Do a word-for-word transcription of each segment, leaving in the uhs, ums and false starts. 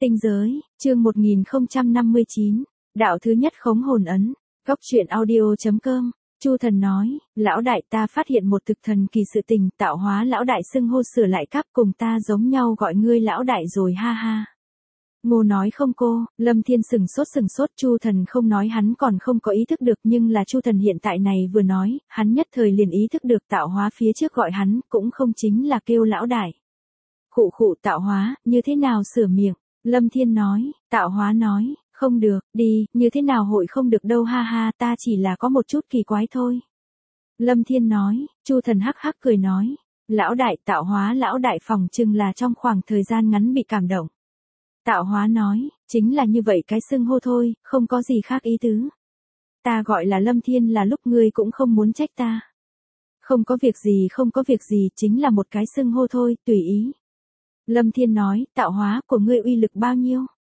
Tinh giới, chương một nghìn không trăm năm mươi chín, đạo thứ nhất khống hồn ấn, góc truyện audio.com, Chu Thần nói, lão đại ta phát hiện một thực thần kỳ sự tình, tạo hóa lão đại xưng hô sửa lại cắp cùng ta giống nhau gọi ngươi lão đại rồi ha ha. Ngô nói không cô, Lâm Thiên sừng sốt sừng sốt, Chu Thần không nói hắn còn không có ý thức được, nhưng là Chu Thần hiện tại này vừa nói, hắn nhất thời liền ý thức được tạo hóa phía trước gọi hắn cũng không chính là kêu lão đại. Khụ khụ, tạo hóa, như thế nào sửa miệng? Lâm Thiên nói, tạo hóa nói, không được, đi, như thế nào hội không được đâu ha ha, ta chỉ là có một chút kỳ quái thôi. Lâm Thiên nói, Chu Thần hắc hắc cười nói, lão đại, tạo hóa lão đại phòng chừng là trong khoảng thời gian ngắn bị cảm động. Tạo hóa nói, chính là như vậy cái xưng hô thôi, không có gì khác ý tứ. Ta gọi là Lâm Thiên là lúc ngươi cũng không muốn trách ta. Không có việc gì không có việc gì, chính là một cái xưng hô thôi, tùy ý. Lâm Thiên nói, tạo hóa của ngươi uy lực bao nhiêu?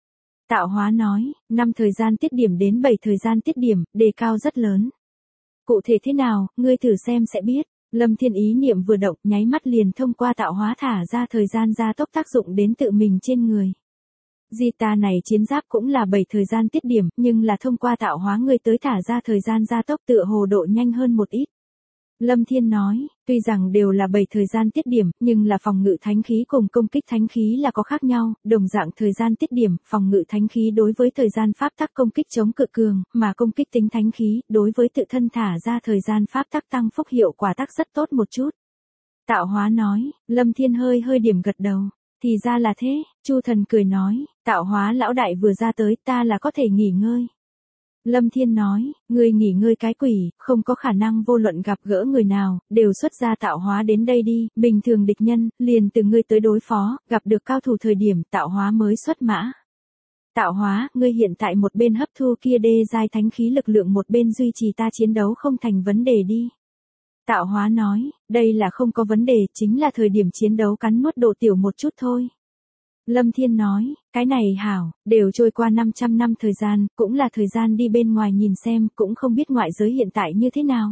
Tạo hóa nói, năm thời gian tiết điểm đến bảy thời gian tiết điểm, đề cao rất lớn. Cụ thể thế nào, ngươi thử xem sẽ biết. Lâm Thiên ý niệm vừa động, nháy mắt liền thông qua tạo hóa thả ra thời gian gia tốc tác dụng đến tự mình trên người. Di ta này chiến giáp cũng là bảy thời gian tiết điểm, nhưng là thông qua tạo hóa ngươi tới thả ra thời gian gia tốc tựa hồ độ nhanh hơn một ít. Lâm Thiên nói, tuy rằng đều là bảy thời gian tiết điểm, nhưng là phòng ngự thánh khí cùng công kích thánh khí là có khác nhau, đồng dạng thời gian tiết điểm, phòng ngự thánh khí đối với thời gian pháp tắc công kích chống cự cường, mà công kích tính thánh khí, đối với tự thân thả ra thời gian pháp tắc tăng phúc hiệu quả tác rất tốt một chút. Tạo hóa nói, Lâm Thiên hơi hơi điểm gật đầu, thì ra là thế, Chu Thần cười nói, tạo hóa lão đại vừa ra tới ta là có thể nghỉ ngơi. Lâm Thiên nói, ngươi nghỉ ngơi cái quỷ, không có khả năng vô luận gặp gỡ người nào, đều xuất ra tạo hóa đến đây đi, bình thường địch nhân, liền từ ngươi tới đối phó, gặp được cao thủ thời điểm tạo hóa mới xuất mã. Tạo hóa, ngươi hiện tại một bên hấp thu kia đê giai thánh khí lực lượng một bên duy trì ta chiến đấu không thành vấn đề đi. Tạo hóa nói, đây là không có vấn đề, chính là thời điểm chiến đấu cắn nuốt độ tiểu một chút thôi. Lâm Thiên nói, cái này hảo, đều trôi qua năm trăm năm thời gian, cũng là thời gian đi bên ngoài nhìn xem, cũng không biết ngoại giới hiện tại như thế nào.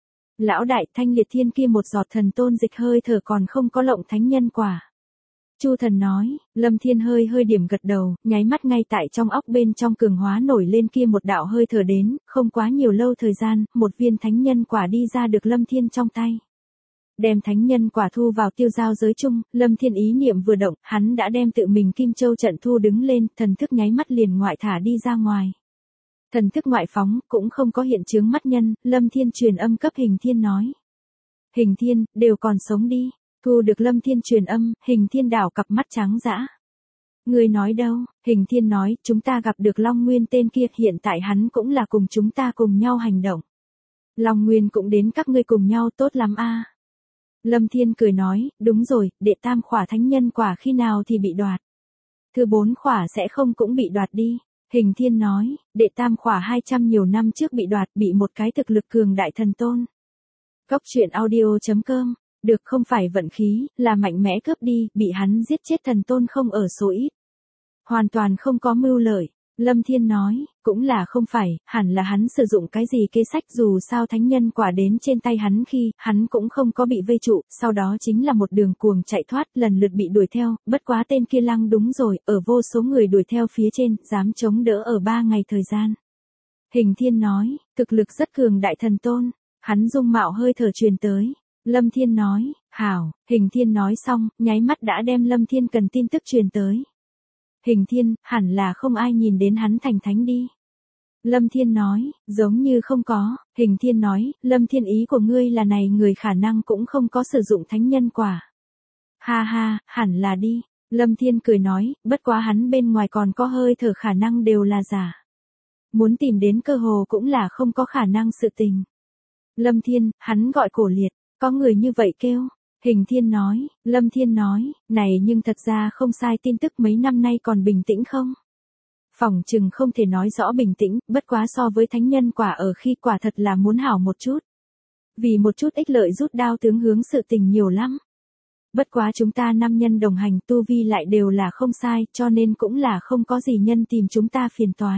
Lão đại, thanh liệt thiên kia một giọt thần tôn dịch hơi thở còn không có lộng thánh nhân quả. Chu Thần nói, Lâm Thiên hơi hơi điểm gật đầu, nháy mắt ngay tại trong óc bên trong cường hóa nổi lên kia một đạo hơi thở đến, không quá nhiều lâu thời gian, một viên thánh nhân quả đi ra được Lâm Thiên trong tay. Đem thánh nhân quả thu vào tiêu giao giới chung, Lâm Thiên ý niệm vừa động, hắn đã đem tự mình Kim Châu trận thu đứng lên, thần thức nháy mắt liền ngoại thả đi ra ngoài. Thần thức ngoại phóng, cũng không có hiện chướng mắt nhân, Lâm Thiên truyền âm cấp Hình Thiên nói. Hình Thiên, đều còn sống đi, thu được Lâm Thiên truyền âm, Hình Thiên đảo cặp mắt trắng dã. Người nói đâu, Hình Thiên nói, chúng ta gặp được Long Nguyên tên kia, hiện tại hắn cũng là cùng chúng ta cùng nhau hành động. Long Nguyên cũng đến các ngươi cùng nhau tốt lắm a. Lâm Thiên cười nói, đúng rồi, đệ tam khỏa thánh nhân quả khi nào thì bị đoạt. Thứ bốn khỏa sẽ không cũng bị đoạt đi. Hình Thiên nói, đệ tam khỏa hai trăm nhiều năm trước bị đoạt, bị một cái thực lực cường đại thần tôn. Góc truyện audio.com, được không phải vận khí, là mạnh mẽ cướp đi, bị hắn giết chết thần tôn không ở số ít. Hoàn toàn không có mưu lợi. Lâm Thiên nói, cũng là không phải, hẳn là hắn sử dụng cái gì kế sách, dù sao thánh nhân quả đến trên tay hắn khi, hắn cũng không có bị vây trụ, sau đó chính là một đường cuồng chạy thoát, lần lượt bị đuổi theo, bất quá tên kia lăng đúng rồi, ở vô số người đuổi theo phía trên, dám chống đỡ ở ba ngày thời gian. Hình Thiên nói, thực lực rất cường đại thần tôn, hắn dung mạo hơi thở truyền tới. Lâm Thiên nói, hảo, Hình Thiên nói xong, nháy mắt đã đem Lâm Thiên cần tin tức truyền tới. Hình Thiên, hẳn là không ai nhìn đến hắn thành thánh đi. Lâm Thiên nói, giống như không có. Hình Thiên nói, Lâm Thiên ý của ngươi là này người khả năng cũng không có sử dụng thánh nhân quả. Ha ha, hẳn là đi. Lâm Thiên cười nói, bất quá hắn bên ngoài còn có hơi thở khả năng đều là giả. Muốn tìm đến cơ hồ cũng là không có khả năng sự tình. Lâm Thiên, hắn gọi cổ liệt, có người như vậy kêu. Hình Thiên nói, Lâm Thiên nói, này nhưng thật ra không sai, tin tức mấy năm nay còn bình tĩnh không? Phỏng chừng không thể nói rõ bình tĩnh, bất quá so với thánh nhân quả ở khi quả thật là muốn hảo một chút. Vì một chút ích lợi rút đao tướng hướng sự tình nhiều lắm. Bất quá chúng ta năm nhân đồng hành tu vi lại đều là không sai, cho nên cũng là không có gì nhân tìm chúng ta phiền toái.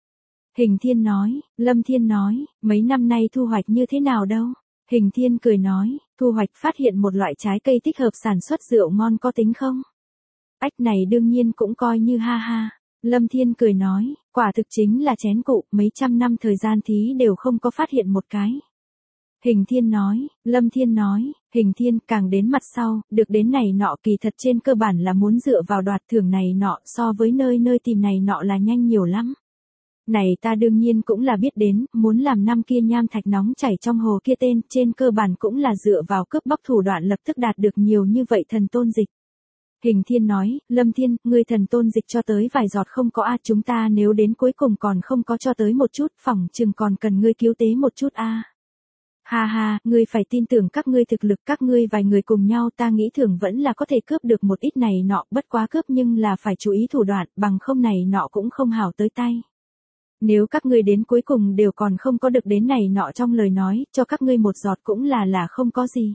Hình Thiên nói, Lâm Thiên nói, mấy năm nay thu hoạch như thế nào đâu? Hình Thiên cười nói, thu hoạch phát hiện một loại trái cây thích hợp sản xuất rượu ngon có tính không? Ách này đương nhiên cũng coi như ha ha. Lâm Thiên cười nói, quả thực chính là chén cụ, mấy trăm năm thời gian thí đều không có phát hiện một cái. Hình Thiên nói, Lâm Thiên nói, Hình Thiên càng đến mặt sau, được đến này nọ kỳ thật trên cơ bản là muốn dựa vào đoạt thưởng này nọ so với nơi nơi tìm này nọ là nhanh nhiều lắm. Này ta đương nhiên cũng là biết đến, muốn làm năm kia nham thạch nóng chảy trong hồ kia tên, trên cơ bản cũng là dựa vào cướp bóc thủ đoạn lập tức đạt được nhiều như vậy thần tôn dịch. Hình Thiên nói, Lâm Thiên, ngươi thần tôn dịch cho tới vài giọt không có a, chúng ta nếu đến cuối cùng còn không có cho tới một chút, phỏng chừng còn cần ngươi cứu tế một chút a. Ha ha, ngươi phải tin tưởng các ngươi thực lực, các ngươi vài người cùng nhau, ta nghĩ thưởng vẫn là có thể cướp được một ít này nọ, bất quá cướp nhưng là phải chú ý thủ đoạn, bằng không này nọ cũng không hảo tới tay. Nếu các ngươi đến cuối cùng đều còn không có được đến này nọ trong lời nói, cho các ngươi một giọt cũng là là không có gì.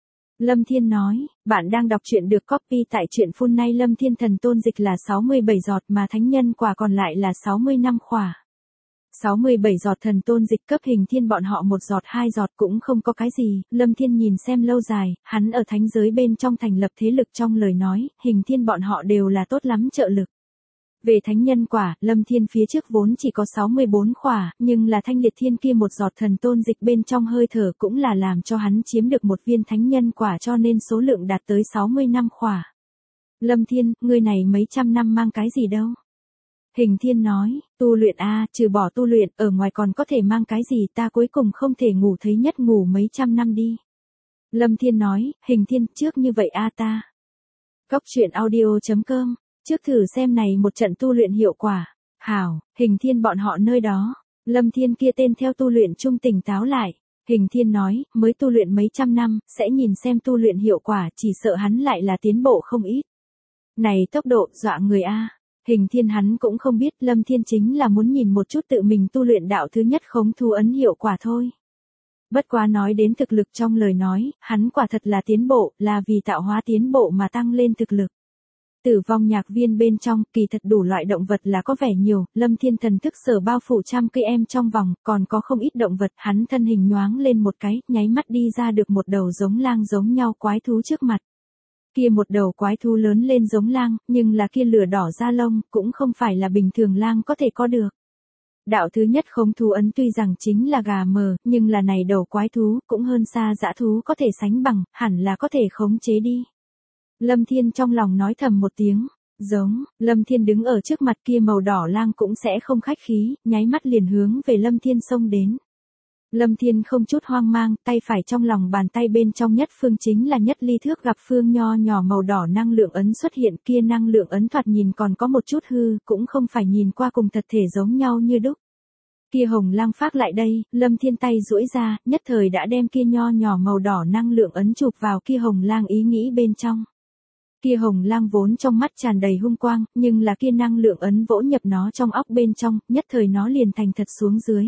Lâm Thiên nói, bạn đang đọc truyện được copy tại truyện phun nay. Lâm Thiên thần tôn dịch là sáu mươi bảy giọt mà thánh nhân quả còn lại là sáu mươi năm khỏa. sáu mươi bảy giọt thần tôn dịch cấp Hình Thiên bọn họ một giọt hai giọt cũng không có cái gì, Lâm Thiên nhìn xem lâu dài, hắn ở thánh giới bên trong thành lập thế lực trong lời nói, Hình Thiên bọn họ đều là tốt lắm trợ lực. Về thánh nhân quả, Lâm Thiên phía trước vốn chỉ có sáu mươi bốn khỏa, nhưng là thanh liệt thiên kia một giọt thần tôn dịch bên trong hơi thở cũng là làm cho hắn chiếm được một viên thánh nhân quả cho nên số lượng đạt tới sáu mươi năm khỏa. Lâm Thiên, ngươi này mấy trăm năm mang cái gì đâu? Hình Thiên nói, tu luyện a, trừ bỏ tu luyện, ở ngoài còn có thể mang cái gì, ta cuối cùng không thể ngủ thấy nhất ngủ mấy trăm năm đi. Lâm Thiên nói, Hình Thiên, trước như vậy a ta. Góc truyện audio chấm com, trước thử xem này một trận tu luyện hiệu quả. Hảo, Hình Thiên bọn họ nơi đó. Lâm Thiên kia tên theo tu luyện trung tỉnh táo lại. Hình Thiên nói, mới tu luyện mấy trăm năm, sẽ nhìn xem tu luyện hiệu quả, chỉ sợ hắn lại là tiến bộ không ít. Này tốc độ, dọa người a. Hình Thiên hắn cũng không biết, Lâm Thiên chính là muốn nhìn một chút tự mình tu luyện đạo thứ nhất khống thú ấn hiệu quả thôi. Bất quá nói đến thực lực trong lời nói, hắn quả thật là tiến bộ, là vì tạo hóa tiến bộ mà tăng lên thực lực. Tử vong nhạc viên bên trong, kỳ thật đủ loại động vật là có vẻ nhiều, Lâm Thiên thần thức sở bao phủ trăm cây em trong vòng, còn có không ít động vật, hắn thân hình nhoáng lên một cái, nháy mắt đi ra được một đầu giống lang giống nhau quái thú trước mặt. Kia một đầu quái thú lớn lên giống lang, nhưng là kia lửa đỏ da lông, cũng không phải là bình thường lang có thể có được. Đạo thứ nhất khống thú ấn tuy rằng chính là gà mờ, nhưng là này đầu quái thú, cũng hơn xa dã thú có thể sánh bằng, hẳn là có thể khống chế đi. Lâm Thiên trong lòng nói thầm một tiếng, giống, Lâm Thiên đứng ở trước mặt kia màu đỏ lang cũng sẽ không khách khí, nháy mắt liền hướng về Lâm Thiên xông đến. Lâm Thiên không chút hoang mang, tay phải trong lòng bàn tay bên trong nhất phương chính là nhất ly thước gặp phương nho nhỏ màu đỏ năng lượng ấn xuất hiện, kia năng lượng ấn thoạt nhìn còn có một chút hư, cũng không phải nhìn qua cùng thật thể giống nhau như đúc. Kia hồng lang phát lại đây, Lâm Thiên tay duỗi ra, nhất thời đã đem kia nho nhỏ màu đỏ năng lượng ấn chụp vào kia hồng lang ý nghĩ bên trong. Kia hồng lang vốn trong mắt tràn đầy hung quang, nhưng là kia năng lượng ấn vỗ nhập nó trong óc bên trong, nhất thời nó liền thành thật xuống dưới.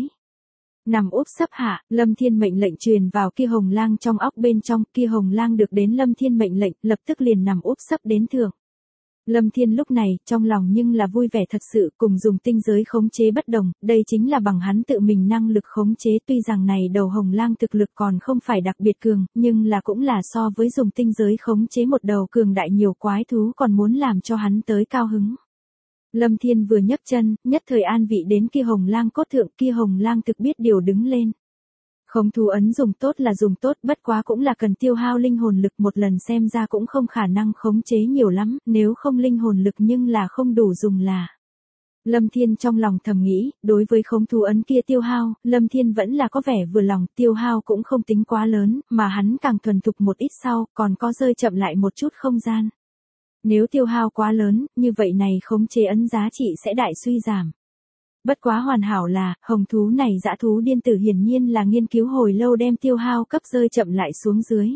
Nằm úp sấp hạ, Lâm Thiên mệnh lệnh truyền vào kia hồng lang trong óc bên trong, kia hồng lang được đến Lâm Thiên mệnh lệnh, lập tức liền nằm úp sấp đến thượng. Lâm Thiên lúc này, trong lòng nhưng là vui vẻ thật sự, cùng dùng tinh giới khống chế bất đồng, đây chính là bằng hắn tự mình năng lực khống chế, tuy rằng này đầu hồng lang thực lực còn không phải đặc biệt cường, nhưng là cũng là so với dùng tinh giới khống chế một đầu cường đại nhiều quái thú còn muốn làm cho hắn tới cao hứng. Lâm Thiên vừa nhấc chân, nhất thời an vị đến kia hồng lang cốt thượng, kia hồng lang thực biết điều đứng lên. Khống thú ấn dùng tốt là dùng tốt, bất quá cũng là cần tiêu hao linh hồn lực, một lần xem ra cũng không khả năng khống chế nhiều lắm, nếu không linh hồn lực nhưng là không đủ dùng là. Lâm Thiên trong lòng thầm nghĩ, đối với khống thú ấn kia tiêu hao, Lâm Thiên vẫn là có vẻ vừa lòng, tiêu hao cũng không tính quá lớn, mà hắn càng thuần thục một ít sau, còn có rơi chậm lại một chút không gian. Nếu tiêu hao quá lớn, như vậy này khống chế ấn giá trị sẽ đại suy giảm. Bất quá hoàn hảo là, hồng thú này dã thú điên tử hiển nhiên là nghiên cứu hồi lâu đem tiêu hao cấp rơi chậm lại xuống dưới.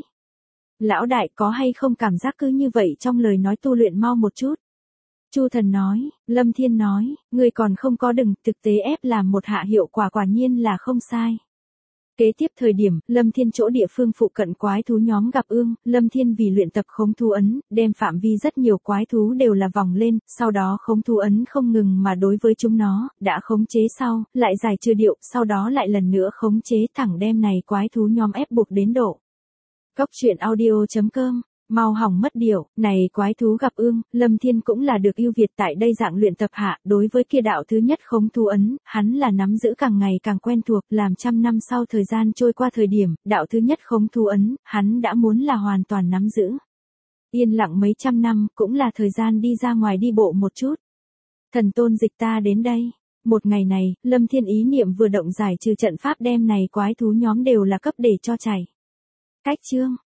Lão đại có hay không cảm giác cứ như vậy trong lời nói tu luyện mau một chút? Chu Thần nói, Lâm Thiên nói, người còn không có đừng, thực tế ép làm một hạ hiệu quả quả nhiên là không sai. Kế tiếp thời điểm, Lâm Thiên chỗ địa phương phụ cận quái thú nhóm gặp ương, Lâm Thiên vì luyện tập khống thú ấn, đem phạm vi rất nhiều quái thú đều là vòng lên, sau đó khống thú ấn không ngừng mà đối với chúng nó, đã khống chế sau, lại giải trừ điệu, sau đó lại lần nữa khống chế thẳng đem này quái thú nhóm ép buộc đến độ. Góc truyện audio chấm com Mau hỏng mất điệu, này quái thú gặp ương, Lâm Thiên cũng là được ưu việt tại đây dạng luyện tập hạ, đối với kia đạo thứ nhất khống thú ấn, hắn là nắm giữ càng ngày càng quen thuộc, làm trăm năm sau thời gian trôi qua thời điểm, đạo thứ nhất khống thú ấn, hắn đã muốn là hoàn toàn nắm giữ. Yên lặng mấy trăm năm, cũng là thời gian đi ra ngoài đi bộ một chút. Thần tôn dịch ta đến đây. Một ngày này, Lâm Thiên ý niệm vừa động giải trừ trận pháp đem này quái thú nhóm đều là cấp để cho chảy. Cách chương